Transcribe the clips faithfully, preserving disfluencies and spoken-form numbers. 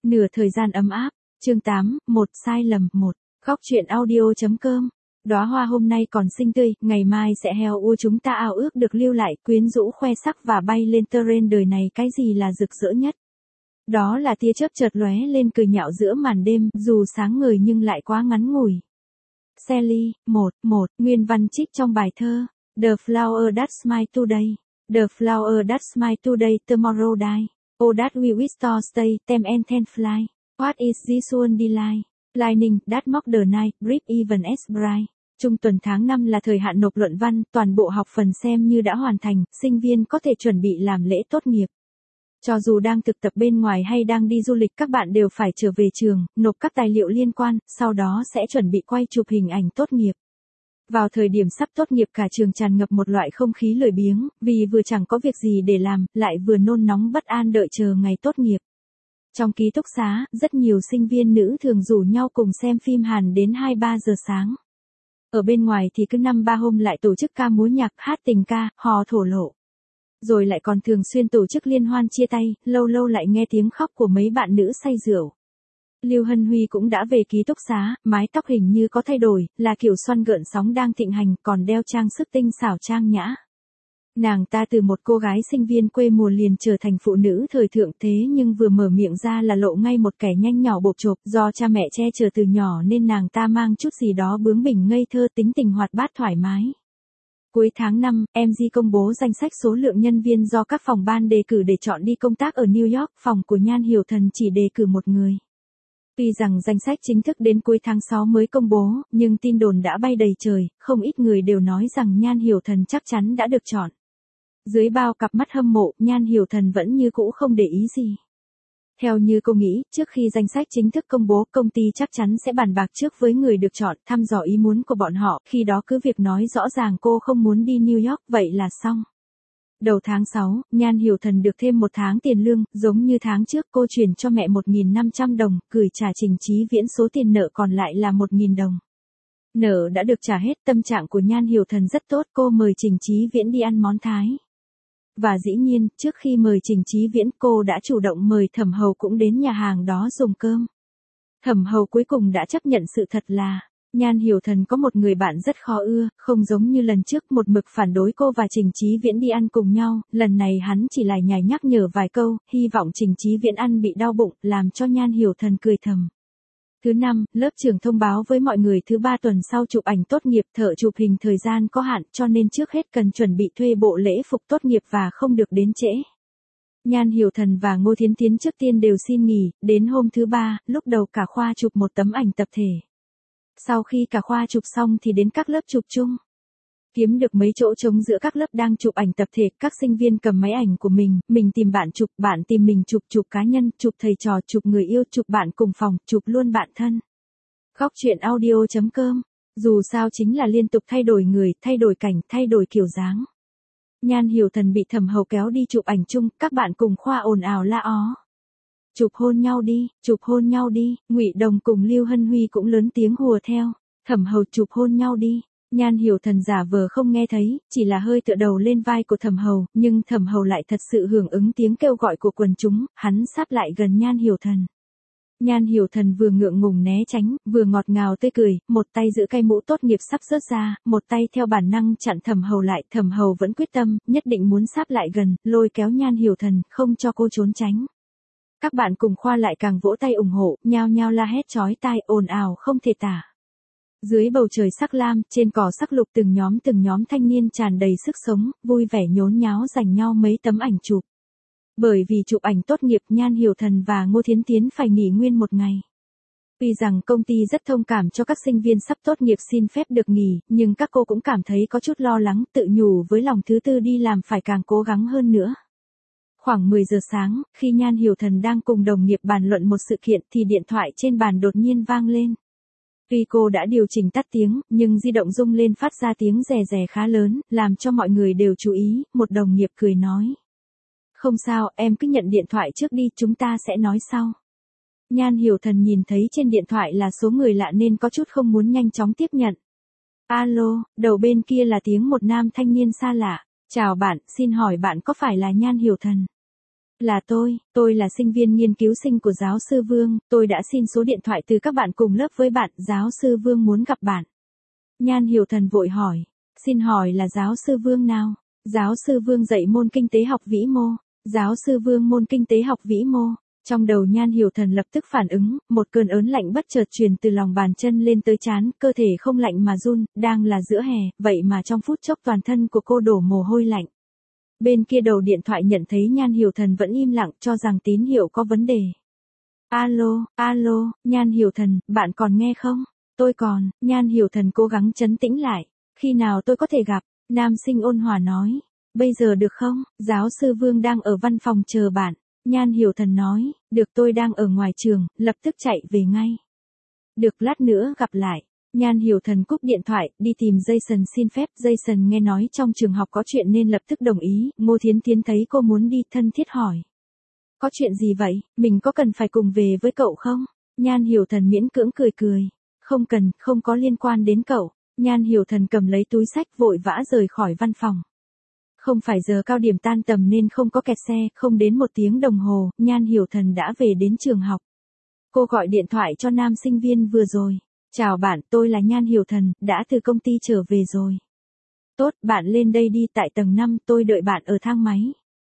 Nửa thời gian ấm áp, chương tám, một sai lầm, một. Góc truyện audio.com. Đóa hoa hôm nay còn xinh tươi, ngày mai sẽ heo ua, chúng ta ao ước được lưu lại, quyến rũ khoe sắc và bay lên terrain đời này. Cái gì là rực rỡ nhất? Đó là tia chớp chợt lóe lên cười nhạo giữa màn đêm, dù sáng ngời nhưng lại quá ngắn ngủi. Sally, một, một, nguyên văn trích trong bài thơ. The flower that smile today. The flower that smile today, tomorrow die. Oh that we wish to stay, them and ten fly. What is this one delight? Lightning, that mock the night, brief even as bright. Trung tuần tháng năm là thời hạn nộp luận văn, toàn bộ học phần xem như đã hoàn thành, sinh viên có thể chuẩn bị làm lễ tốt nghiệp. Cho dù đang thực tập bên ngoài hay đang đi du lịch, các bạn đều phải trở về trường, nộp các tài liệu liên quan, sau đó sẽ chuẩn bị quay chụp hình ảnh tốt nghiệp. Vào thời điểm sắp tốt nghiệp, cả trường tràn ngập một loại không khí lười biếng, vì vừa chẳng có việc gì để làm, lại vừa nôn nóng bất an đợi chờ ngày tốt nghiệp. Trong ký túc xá, rất nhiều sinh viên nữ thường rủ nhau cùng xem phim Hàn đến hai ba giờ sáng. Ở bên ngoài thì cứ năm ba hôm lại tổ chức ca múa nhạc, hát tình ca, hò thổ lộ. Rồi lại còn thường xuyên tổ chức liên hoan chia tay, lâu lâu lại nghe tiếng khóc của mấy bạn nữ say rượu. Lưu Hân Huy cũng đã về ký túc xá, mái tóc hình như có thay đổi, là kiểu xoăn gợn sóng đang thịnh hành, còn đeo trang sức tinh xảo trang nhã. Nàng ta từ một cô gái sinh viên quê mùa liền trở thành phụ nữ thời thượng, thế nhưng vừa mở miệng ra là lộ ngay một kẻ nhanh nhỏ bộp chộp. Do cha mẹ che chở từ nhỏ nên nàng ta mang chút gì đó bướng bỉnh ngây thơ, tính tình hoạt bát thoải mái. Cuối tháng năm, em giê công bố danh sách số lượng nhân viên do các phòng ban đề cử để chọn đi công tác ở New York, phòng của Nhan Hiểu Thần chỉ đề cử một người. Tuy rằng danh sách chính thức đến cuối tháng sáu mới công bố, nhưng tin đồn đã bay đầy trời, không ít người đều nói rằng Nhan Hiểu Thần chắc chắn đã được chọn. Dưới bao cặp mắt hâm mộ, Nhan Hiểu Thần vẫn như cũ không để ý gì. Theo như cô nghĩ, trước khi danh sách chính thức công bố, công ty chắc chắn sẽ bàn bạc trước với người được chọn, thăm dò ý muốn của bọn họ, khi đó cứ việc nói rõ ràng cô không muốn đi New York, vậy là xong. Đầu tháng sáu, Nhan Hiểu Thần được thêm một tháng tiền lương, giống như tháng trước cô chuyển cho mẹ một nghìn năm trăm đồng, gửi trả Trình Chí Viễn số tiền nợ còn lại là một nghìn đồng. Nợ đã được trả hết, tâm trạng của Nhan Hiểu Thần rất tốt, cô mời Trình Chí Viễn đi ăn món Thái. Và dĩ nhiên, trước khi mời Trình Chí Viễn, cô đã chủ động mời Thẩm Hầu cũng đến nhà hàng đó dùng cơm. Thẩm Hầu cuối cùng đã chấp nhận sự thật là, Nhan Hiểu Thần có một người bạn rất khó ưa, không giống như lần trước một mực phản đối cô và Trình Chí Viễn đi ăn cùng nhau, lần này hắn chỉ lải nhải nhắc nhở vài câu, hy vọng Trình Chí Viễn ăn bị đau bụng, làm cho Nhan Hiểu Thần cười thầm. Thứ năm, lớp trưởng thông báo với mọi người thứ ba tuần sau chụp ảnh tốt nghiệp, thợ chụp hình thời gian có hạn, cho nên trước hết cần chuẩn bị thuê bộ lễ phục tốt nghiệp và không được đến trễ. Nhan Hiểu Thần và Ngô Thiến Thiến trước tiên đều xin nghỉ, đến hôm thứ ba, lúc đầu cả khoa chụp một tấm ảnh tập thể. Sau khi cả khoa chụp xong thì đến các lớp chụp chung. Kiếm được mấy chỗ trống giữa các lớp đang chụp ảnh tập thể, các sinh viên cầm máy ảnh của mình, mình tìm bạn chụp, bạn tìm mình chụp, chụp cá nhân, chụp thầy trò, chụp người yêu, chụp bạn cùng phòng, chụp luôn bạn thân. Góc truyện audio.com. Dù sao chính là liên tục thay đổi người, thay đổi cảnh, thay đổi kiểu dáng. Nhan Hiểu Thần bị Thẩm Hầu kéo đi chụp ảnh chung, các bạn cùng khoa ồn ào la ó. Chụp hôn nhau đi, chụp hôn nhau đi, Ngụy Đồng cùng Lưu Hân Huy cũng lớn tiếng hùa theo. Thẩm Hầu chụp hôn nhau đi. Nhan Hiểu Thần giả vờ không nghe thấy, chỉ là hơi tựa đầu lên vai của Thẩm Hầu, nhưng Thẩm Hầu lại thật sự hưởng ứng tiếng kêu gọi của quần chúng, hắn sáp lại gần Nhan Hiểu Thần. Nhan Hiểu Thần vừa ngượng ngùng né tránh, vừa ngọt ngào tươi cười, một tay giữ cây mũ tốt nghiệp sắp rớt ra, một tay theo bản năng chặn Thẩm Hầu lại, Thẩm Hầu vẫn quyết tâm, nhất định muốn sáp lại gần, lôi kéo Nhan Hiểu Thần, không cho cô trốn tránh. Các bạn cùng khoa lại càng vỗ tay ủng hộ, nhao nhao la hét chói tai, ồn ào không thể tả. Dưới bầu trời sắc lam, trên cỏ sắc lục, từng nhóm từng nhóm thanh niên tràn đầy sức sống, vui vẻ nhốn nháo giành nhau mấy tấm ảnh chụp. Bởi vì chụp ảnh tốt nghiệp, Nhan Hiểu Thần và Ngô Thiến Thiến phải nghỉ nguyên một ngày. Tuy rằng công ty rất thông cảm cho các sinh viên sắp tốt nghiệp xin phép được nghỉ, nhưng các cô cũng cảm thấy có chút lo lắng, tự nhủ với lòng thứ tư đi làm phải càng cố gắng hơn nữa. Khoảng mười giờ sáng, khi Nhan Hiểu Thần đang cùng đồng nghiệp bàn luận một sự kiện thì điện thoại trên bàn đột nhiên vang lên. Tuy cô đã điều chỉnh tắt tiếng, nhưng di động rung lên phát ra tiếng rè rè khá lớn, làm cho mọi người đều chú ý, một đồng nghiệp cười nói. Không sao, em cứ nhận điện thoại trước đi, chúng ta sẽ nói sau. Nhan Hiểu Thần nhìn thấy trên điện thoại là số người lạ nên có chút không muốn nhanh chóng tiếp nhận. Alo, đầu bên kia là tiếng một nam thanh niên xa lạ. Chào bạn, xin hỏi bạn có phải là Nhan Hiểu Thần? Là tôi, tôi là sinh viên nghiên cứu sinh của giáo sư Vương, tôi đã xin số điện thoại từ các bạn cùng lớp với bạn, giáo sư Vương muốn gặp bạn. Nhan Hiểu Thần vội hỏi, xin hỏi là giáo sư Vương nào? Giáo sư Vương dạy môn kinh tế học vĩ mô. Giáo sư Vương môn kinh tế học vĩ mô. Trong đầu Nhan Hiểu Thần lập tức phản ứng, một cơn ớn lạnh bất chợt truyền từ lòng bàn chân lên tới trán, cơ thể không lạnh mà run, đang là giữa hè, vậy mà trong phút chốc toàn thân của cô đổ mồ hôi lạnh. Bên kia đầu điện thoại nhận thấy Nhan Hiểu Thần vẫn im lặng, cho rằng tín hiệu có vấn đề. Alo, alo, Nhan Hiểu Thần, bạn còn nghe không? Tôi còn, Nhan Hiểu Thần cố gắng trấn tĩnh lại. Khi nào tôi có thể gặp? Nam sinh ôn hòa nói. Bây giờ được không? Giáo sư Vương đang ở văn phòng chờ bạn. Nhan Hiểu Thần nói, được, tôi đang ở ngoài trường, lập tức chạy về ngay. Được, lát nữa gặp lại. Nhan Hiểu Thần cúp điện thoại, đi tìm Jason xin phép. Jason nghe nói trong trường học có chuyện nên lập tức đồng ý. Ngô Thiến Thiến thấy cô muốn đi, thân thiết hỏi. Có chuyện gì vậy, mình có cần phải cùng về với cậu không? Nhan Hiểu Thần miễn cưỡng cười cười. Không cần, không có liên quan đến cậu. Nhan Hiểu Thần cầm lấy túi sách vội vã rời khỏi văn phòng. Không phải giờ cao điểm tan tầm nên không có kẹt xe, không đến một tiếng đồng hồ, Nhan Hiểu Thần đã về đến trường học. Cô gọi điện thoại cho nam sinh viên vừa rồi. Chào bạn, tôi là Nhan Hiểu Thần, đã từ công ty trở về rồi. Tốt, bạn lên đây đi, tại tầng năm, tôi đợi bạn ở thang máy.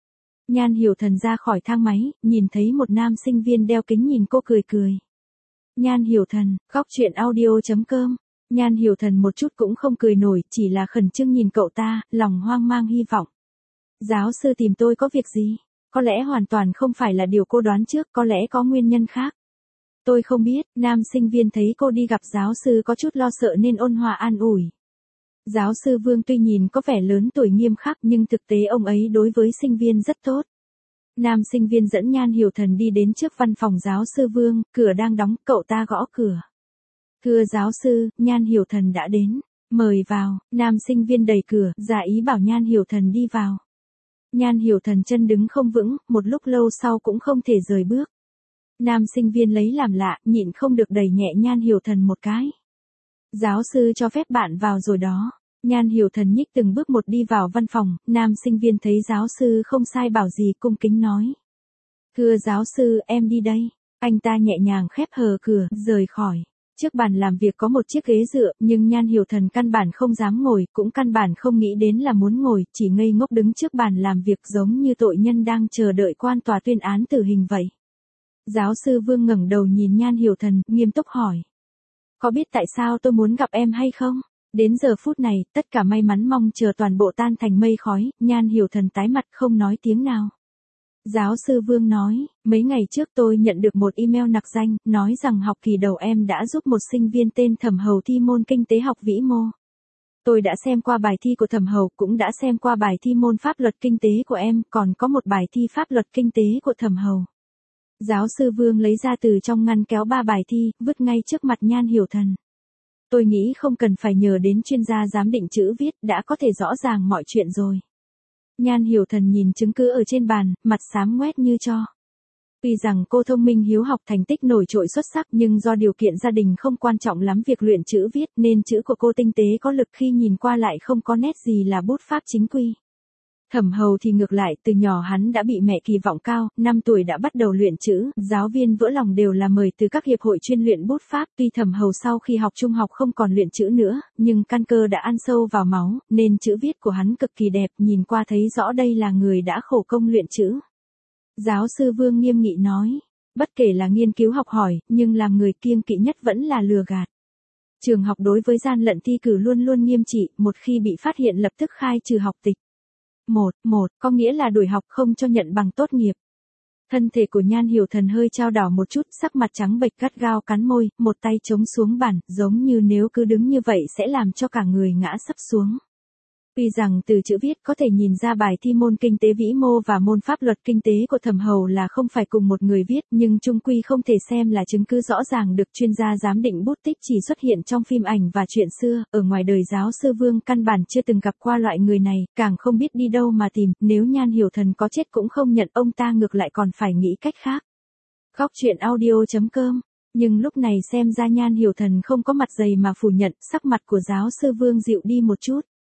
Nhan Hiểu Thần ra khỏi thang máy, nhìn thấy một nam sinh viên đeo kính nhìn cô cười cười. Nhan Hiểu Thần, góc truyện audio chấm com. Nhan Hiểu Thần một chút cũng không cười nổi, chỉ là khẩn trương nhìn cậu ta, lòng hoang mang hy vọng. Giáo sư tìm tôi có việc gì? Có lẽ hoàn toàn không phải là điều cô đoán trước, có lẽ có nguyên nhân khác. Tôi không biết, nam sinh viên thấy cô đi gặp giáo sư có chút lo sợ nên ôn hòa an ủi. Giáo sư Vương tuy nhìn có vẻ lớn tuổi nghiêm khắc nhưng thực tế ông ấy đối với sinh viên rất tốt. Nam sinh viên dẫn Nhan Hiểu Thần đi đến trước văn phòng giáo sư Vương, cửa đang đóng, cậu ta gõ cửa. Thưa giáo sư, Nhan Hiểu Thần đã đến. Mời vào, nam sinh viên đẩy cửa, ra ý bảo Nhan Hiểu Thần đi vào. Nhan Hiểu Thần chân đứng không vững, một lúc lâu sau cũng không thể rời bước. Nam sinh viên lấy làm lạ, nhịn không được đẩy nhẹ Nhan Hiểu Thần một cái. Giáo sư cho phép bạn vào rồi đó. Nhan Hiểu Thần nhích từng bước một đi vào văn phòng, nam sinh viên thấy giáo sư không sai bảo gì cung kính nói. Thưa giáo sư, em đi đây. Anh ta nhẹ nhàng khép hờ cửa, rời khỏi. Trước bàn làm việc có một chiếc ghế dựa, nhưng Nhan Hiểu Thần căn bản không dám ngồi, cũng căn bản không nghĩ đến là muốn ngồi, chỉ ngây ngốc đứng trước bàn làm việc giống như tội nhân đang chờ đợi quan tòa tuyên án tử hình vậy. Giáo sư Vương ngẩng đầu nhìn Nhan Hiểu Thần, nghiêm túc hỏi. Có biết tại sao tôi muốn gặp em hay không? Đến giờ phút này, tất cả may mắn mong chờ toàn bộ tan thành mây khói, Nhan Hiểu Thần tái mặt không nói tiếng nào. Giáo sư Vương nói, mấy ngày trước tôi nhận được một email nặc danh, nói rằng học kỳ đầu em đã giúp một sinh viên tên Thẩm Hầu thi môn kinh tế học vĩ mô. Tôi đã xem qua bài thi của Thẩm Hầu, cũng đã xem qua bài thi môn pháp luật kinh tế của em, còn có một bài thi pháp luật kinh tế của Thẩm Hầu. Giáo sư Vương lấy ra từ trong ngăn kéo ba bài thi, vứt ngay trước mặt Nhan Hiểu Thần. Tôi nghĩ không cần phải nhờ đến chuyên gia giám định chữ viết, đã có thể rõ ràng mọi chuyện rồi. Nhan Hiểu Thần nhìn chứng cứ ở trên bàn, mặt xám ngoét như tro. Tuy rằng cô thông minh hiếu học thành tích nổi trội xuất sắc nhưng do điều kiện gia đình không quan trọng lắm việc luyện chữ viết nên chữ của cô tinh tế có lực khi nhìn qua lại không có nét gì là bút pháp chính quy. Thẩm Hầu thì ngược lại, từ nhỏ hắn đã bị mẹ kỳ vọng cao, năm tuổi đã bắt đầu luyện chữ, giáo viên vỡ lòng đều là mời từ các hiệp hội chuyên luyện bút pháp, tuy Thẩm Hầu sau khi học trung học không còn luyện chữ nữa, nhưng căn cơ đã ăn sâu vào máu, nên chữ viết của hắn cực kỳ đẹp, nhìn qua thấy rõ đây là người đã khổ công luyện chữ. Giáo sư Vương nghiêm nghị nói, bất kể là nghiên cứu học hỏi, nhưng làm người kiêng kỵ nhất vẫn là lừa gạt. Trường học đối với gian lận thi cử luôn luôn nghiêm trị, một khi bị phát hiện lập tức khai trừ học tịch. Một, một, có nghĩa là đuổi học không cho nhận bằng tốt nghiệp. Thân thể của Nhan Hiểu Thần hơi chao đảo một chút, sắc mặt trắng bệch gắt gao cắn môi, một tay chống xuống bàn, giống như nếu cứ đứng như vậy sẽ làm cho cả người ngã sấp xuống. Tuy rằng từ chữ viết có thể nhìn ra bài thi môn kinh tế vĩ mô và môn pháp luật kinh tế của Thẩm Hầu là không phải cùng một người viết, nhưng chung quy không thể xem là chứng cứ rõ ràng được chuyên gia giám định bút tích chỉ xuất hiện trong phim ảnh và chuyện xưa, ở ngoài đời giáo sư Vương căn bản chưa từng gặp qua loại người này, càng không biết đi đâu mà tìm, nếu Nhan Hiểu Thần có chết cũng không nhận, ông ta ngược lại còn phải nghĩ cách khác. Góc truyện audio chấm com. Nhưng lúc này xem ra Nhan Hiểu Thần không có mặt dày mà phủ nhận, sắc mặt của giáo sư Vương dịu đi một chút.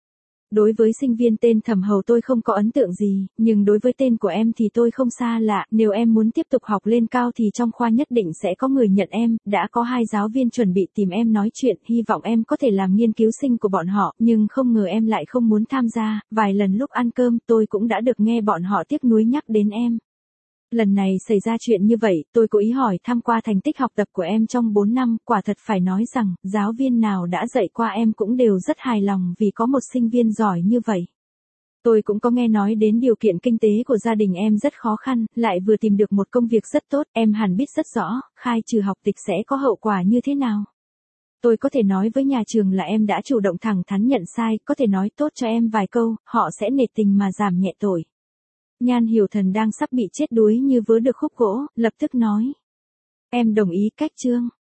Đối với sinh viên tên Thẩm Hầu tôi không có ấn tượng gì, nhưng đối với tên của em thì tôi không xa lạ, nếu em muốn tiếp tục học lên cao thì trong khoa nhất định sẽ có người nhận em, đã có hai giáo viên chuẩn bị tìm em nói chuyện, hy vọng em có thể làm nghiên cứu sinh của bọn họ, nhưng không ngờ em lại không muốn tham gia, vài lần lúc ăn cơm tôi cũng đã được nghe bọn họ tiếc nuối nhắc đến em. Lần này xảy ra chuyện như vậy, tôi cố ý hỏi thăm qua thành tích học tập của em trong bốn năm, quả thật phải nói rằng, giáo viên nào đã dạy qua em cũng đều rất hài lòng vì có một sinh viên giỏi như vậy. Tôi cũng có nghe nói đến điều kiện kinh tế của gia đình em rất khó khăn, lại vừa tìm được một công việc rất tốt, em hẳn biết rất rõ, khai trừ học tịch sẽ có hậu quả như thế nào. Tôi có thể nói với nhà trường là em đã chủ động thẳng thắn nhận sai, có thể nói tốt cho em vài câu, họ sẽ nể tình mà giảm nhẹ tội. Nhan Hiểu Thần đang sắp bị chết đuối như vớ được khúc gỗ, lập tức nói. Em đồng ý cách Trương.